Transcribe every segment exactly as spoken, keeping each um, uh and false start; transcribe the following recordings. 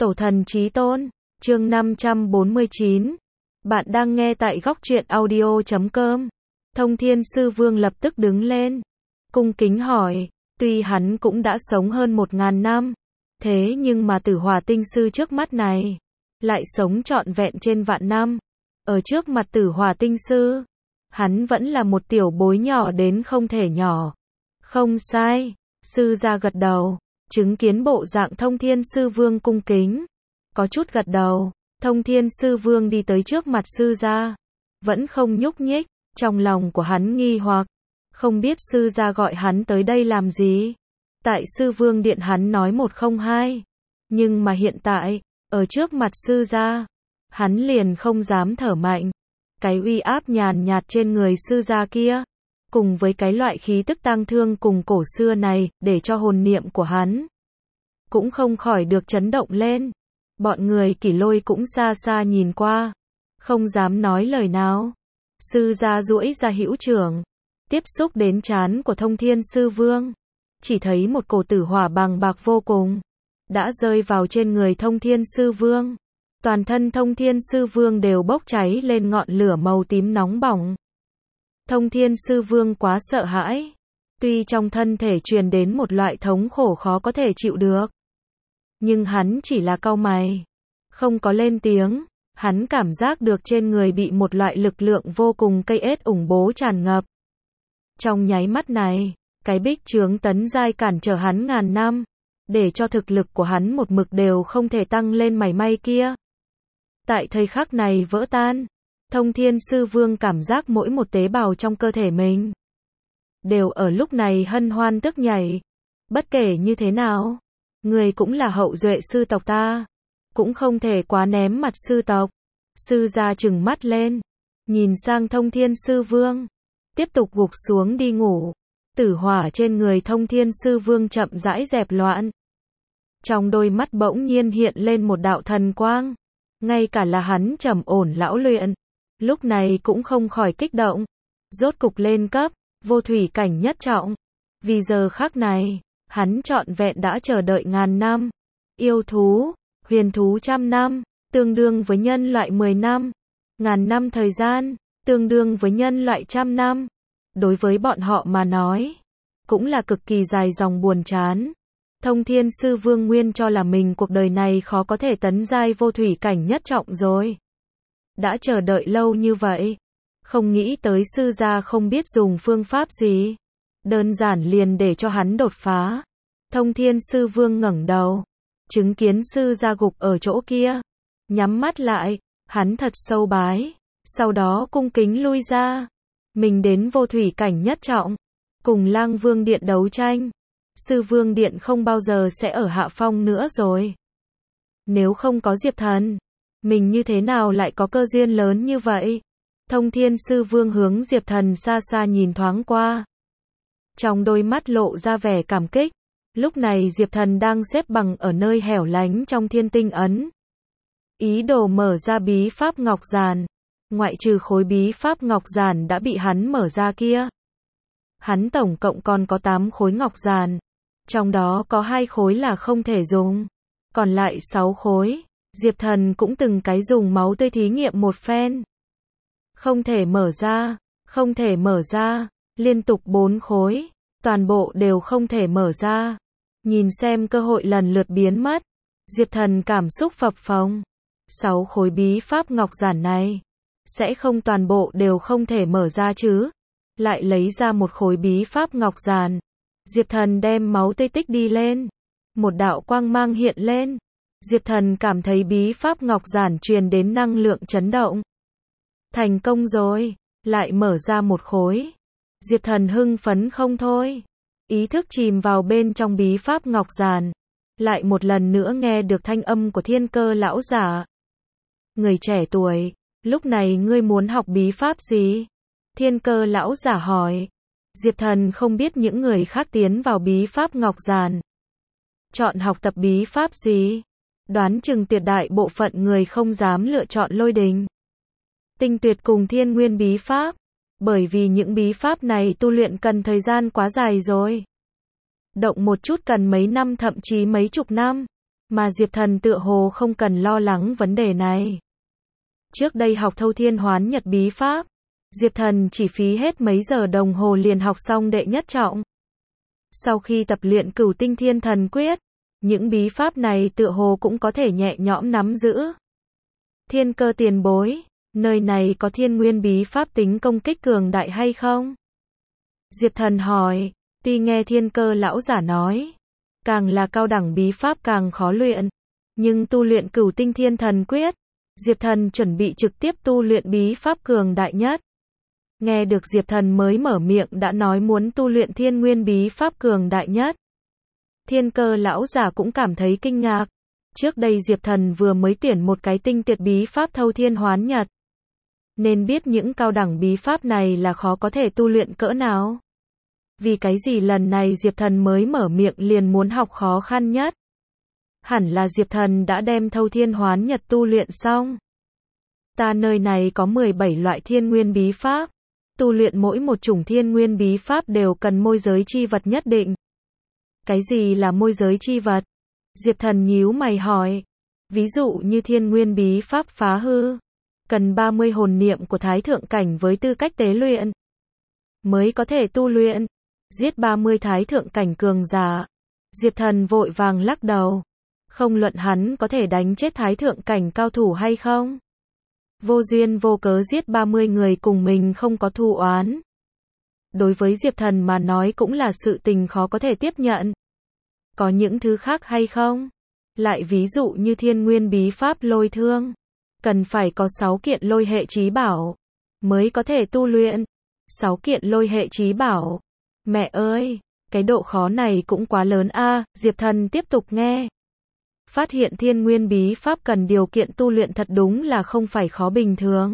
Tổ thần chí tôn, chương năm trăm bốn mươi chín. Bạn đang nghe tại góc truyện audio chấm com. Thông Thiên Sư Vương lập tức đứng lên, cung kính hỏi, tuy hắn cũng đã sống hơn một ngàn năm, thế nhưng mà Tử Hỏa Tinh Sư trước mắt này, lại sống trọn vẹn trên vạn năm. Ở trước mặt Tử Hỏa Tinh Sư, hắn vẫn là một tiểu bối nhỏ đến không thể nhỏ. Không sai, sư gia gật đầu, chứng kiến bộ dạng Thông Thiên Sư Vương cung kính, có chút gật đầu. Thông Thiên Sư Vương đi tới trước mặt sư gia, vẫn không nhúc nhích, trong lòng của hắn nghi hoặc, không biết sư gia gọi hắn tới đây làm gì. Tại Sư Vương điện hắn nói một không hai, nhưng mà hiện tại, ở trước mặt sư gia, hắn liền không dám thở mạnh. Cái uy áp nhàn nhạt trên người sư gia kia, cùng với cái loại khí tức tang thương cùng cổ xưa này, để cho hồn niệm của hắn cũng không khỏi được chấn động lên. Bọn người Kỷ Lôi cũng xa xa nhìn qua, không dám nói lời nào. Sư gia duỗi ra hữu trưởng, tiếp xúc đến trán của Thông Thiên Sư Vương, chỉ thấy một cổ tử hỏa bàng bạc vô cùng đã rơi vào trên người Thông Thiên Sư Vương. Toàn thân Thông Thiên Sư Vương đều bốc cháy lên ngọn lửa màu tím nóng bỏng. Thông Thiên Sư Vương quá sợ hãi, tuy trong thân thể truyền đến một loại thống khổ khó có thể chịu được, nhưng hắn chỉ là cau mày, không có lên tiếng. Hắn cảm giác được trên người bị một loại lực lượng vô cùng cây ết ủng bố tràn ngập. Trong nháy mắt này, cái bích chướng tấn giai cản trở hắn ngàn năm, để cho thực lực của hắn một mực đều không thể tăng lên mảy may kia, tại thời khắc này vỡ tan. Thông Thiên Sư Vương cảm giác mỗi một tế bào trong cơ thể mình đều ở lúc này hân hoan tức nhảy. Bất kể như thế nào, người cũng là hậu duệ sư tộc ta, cũng không thể quá ném mặt sư tộc. Sư gia trừng mắt lên, nhìn sang Thông Thiên Sư Vương, tiếp tục gục xuống đi ngủ. Tử hỏa trên người Thông Thiên Sư Vương chậm rãi dẹp loạn, trong đôi mắt bỗng nhiên hiện lên một đạo thần quang. Ngay cả là hắn trầm ổn lão luyện, lúc này cũng không khỏi kích động. Rốt cục lên cấp vô thủy cảnh nhất trọng. Vì giờ khắc này, hắn trọn vẹn đã chờ đợi ngàn năm. Yêu thú, huyền thú trăm năm, tương đương với nhân loại mười năm. Ngàn năm thời gian, tương đương với nhân loại trăm năm. Đối với bọn họ mà nói, cũng là cực kỳ dài dòng buồn chán. Thông Thiên Sư Vương nguyên cho là mình cuộc đời này khó có thể tấn giai vô thủy cảnh nhất trọng rồi. Đã chờ đợi lâu như vậy, không nghĩ tới sư gia không biết dùng phương pháp gì, đơn giản liền để cho hắn đột phá. Thông Thiên Sư Vương ngẩng đầu, chứng kiến sư gia gục ở chỗ kia, nhắm mắt lại, hắn thật sâu bái, sau đó cung kính lui ra. Mình đến vô thủy cảnh nhất trọng, cùng Lang Vương Điện đấu tranh. Sư Vương Điện không bao giờ sẽ ở hạ phong nữa rồi. Nếu không có Diệp Thần, mình như thế nào lại có cơ duyên lớn như vậy? Thông Thiên Sư Vương hướng Diệp Thần xa xa nhìn thoáng qua, trong đôi mắt lộ ra vẻ cảm kích. Lúc này Diệp Thần đang xếp bằng ở nơi hẻo lánh trong Thiên Tinh Ấn, ý đồ mở ra bí pháp ngọc giản. Ngoại trừ khối bí pháp ngọc giản đã bị hắn mở ra kia, hắn tổng cộng còn có tám khối ngọc giản, trong đó có hai khối là không thể dùng, còn lại sáu khối, Diệp Thần cũng từng cái dùng máu tươi thí nghiệm một phen. Không thể mở ra, không thể mở ra, liên tục bốn khối, toàn bộ đều không thể mở ra. Nhìn xem cơ hội lần lượt biến mất, Diệp Thần cảm xúc phập phồng. Sáu khối bí pháp ngọc giản này, sẽ không toàn bộ đều không thể mở ra chứ? Lại lấy ra một khối bí pháp ngọc giản. Diệp Thần đem máu tươi tích đi lên, một đạo quang mang hiện lên. Diệp Thần cảm thấy bí pháp ngọc giản truyền đến năng lượng chấn động. Thành công rồi, lại mở ra một khối. Diệp Thần hưng phấn không thôi, ý thức chìm vào bên trong bí pháp ngọc giản, lại một lần nữa nghe được thanh âm của Thiên Cơ lão giả. Người trẻ tuổi, lúc này ngươi muốn học bí pháp gì? Thiên Cơ lão giả hỏi. Diệp Thần không biết những người khác tiến vào bí pháp ngọc giản chọn học tập bí pháp gì, đoán chừng tuyệt đại bộ phận người không dám lựa chọn Lôi Đình, Tinh Tuyệt cùng Thiên Nguyên bí pháp, bởi vì những bí pháp này tu luyện cần thời gian quá dài rồi. Động một chút cần mấy năm thậm chí mấy chục năm, Mà Diệp Thần tựa hồ không cần lo lắng vấn đề này. Trước đây học Thâu Thiên Hoán Nhật bí pháp, Diệp Thần chỉ phí hết mấy giờ đồng hồ liền học xong đệ nhất trọng. Sau khi tập luyện Cửu Tinh Thiên Thần Quyết, những bí pháp này tựa hồ cũng có thể nhẹ nhõm nắm giữ. Thiên Cơ tiền bối, nơi này có Thiên Nguyên bí pháp tính công kích cường đại hay không? Diệp Thần hỏi, tuy nghe Thiên Cơ lão giả nói, càng là cao đẳng bí pháp càng khó luyện, nhưng tu luyện Cửu Tinh Thiên Thần Quyết, Diệp Thần chuẩn bị trực tiếp tu luyện bí pháp cường đại nhất. Nghe được Diệp Thần mới mở miệng đã nói muốn tu luyện Thiên Nguyên bí pháp cường đại nhất. Thiên Cơ lão giả cũng cảm thấy kinh ngạc. Trước đây Diệp Thần vừa mới tuyển một cái tinh tuyệt bí pháp Thâu Thiên Hoán Nhật, nên biết những cao đẳng bí pháp này là khó có thể tu luyện cỡ nào. Vì cái gì lần này Diệp Thần mới mở miệng liền muốn học khó khăn nhất? Hẳn là Diệp Thần đã đem Thâu Thiên Hoán Nhật tu luyện xong. Ta nơi này có mười bảy loại Thiên Nguyên bí pháp. Tu luyện mỗi một chủng Thiên Nguyên bí pháp đều cần môi giới chi vật nhất định. Cái gì là môi giới chi vật? Diệp Thần nhíu mày hỏi. Ví dụ như Thiên Nguyên bí pháp phá hư, cần ba mươi hồn niệm của Thái Thượng Cảnh với tư cách tế luyện, mới có thể tu luyện. Giết ba mươi Thái Thượng Cảnh cường giả. Diệp Thần vội vàng lắc đầu. Không luận hắn có thể đánh chết Thái Thượng Cảnh cao thủ hay không. Vô duyên vô cớ giết ba mươi người cùng mình không có thù oán. Đối với Diệp Thần mà nói cũng là sự tình khó có thể tiếp nhận. Có những thứ khác hay không? Lại ví dụ như Thiên Nguyên bí pháp lôi thương, cần phải có sáu kiện lôi hệ chí bảo mới có thể tu luyện. sáu kiện lôi hệ chí bảo. Mẹ ơi, cái độ khó này cũng quá lớn a. Diệp Thần tiếp tục nghe. Phát hiện Thiên Nguyên bí pháp cần điều kiện tu luyện thật đúng là không phải khó bình thường.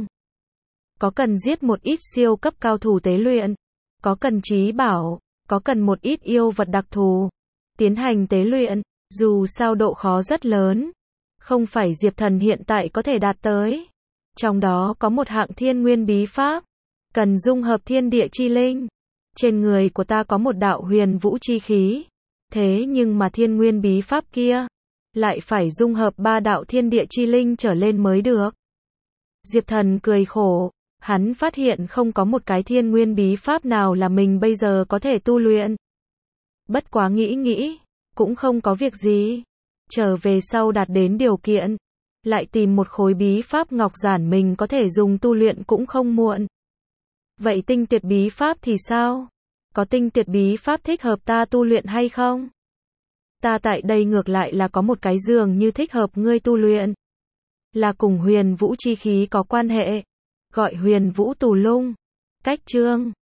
Có cần giết một ít siêu cấp cao thủ tế luyện, có cần chí bảo, có cần một ít yêu vật đặc thù tiến hành tế luyện, dù sao độ khó rất lớn, không phải Diệp Thần hiện tại có thể đạt tới. Trong đó có một hạng Thiên Nguyên bí pháp, cần dung hợp thiên địa chi linh. Trên người của ta có một đạo huyền vũ chi khí, thế nhưng mà Thiên Nguyên bí pháp kia lại phải dung hợp ba đạo thiên địa chi linh trở lên mới được. Diệp Thần cười khổ, hắn phát hiện không có một cái Thiên Nguyên bí pháp nào là mình bây giờ có thể tu luyện. Bất quá nghĩ nghĩ, cũng không có việc gì. Trở về sau đạt đến điều kiện, lại tìm một khối bí pháp ngọc giản mình có thể dùng tu luyện cũng không muộn. Vậy tinh tuyệt bí pháp thì sao? Có tinh tuyệt bí pháp thích hợp ta tu luyện hay không? Ta tại đây ngược lại là có một cái dường như thích hợp ngươi tu luyện. Là cùng huyền vũ chi khí có quan hệ. Gọi huyền vũ tù lung. Cách chương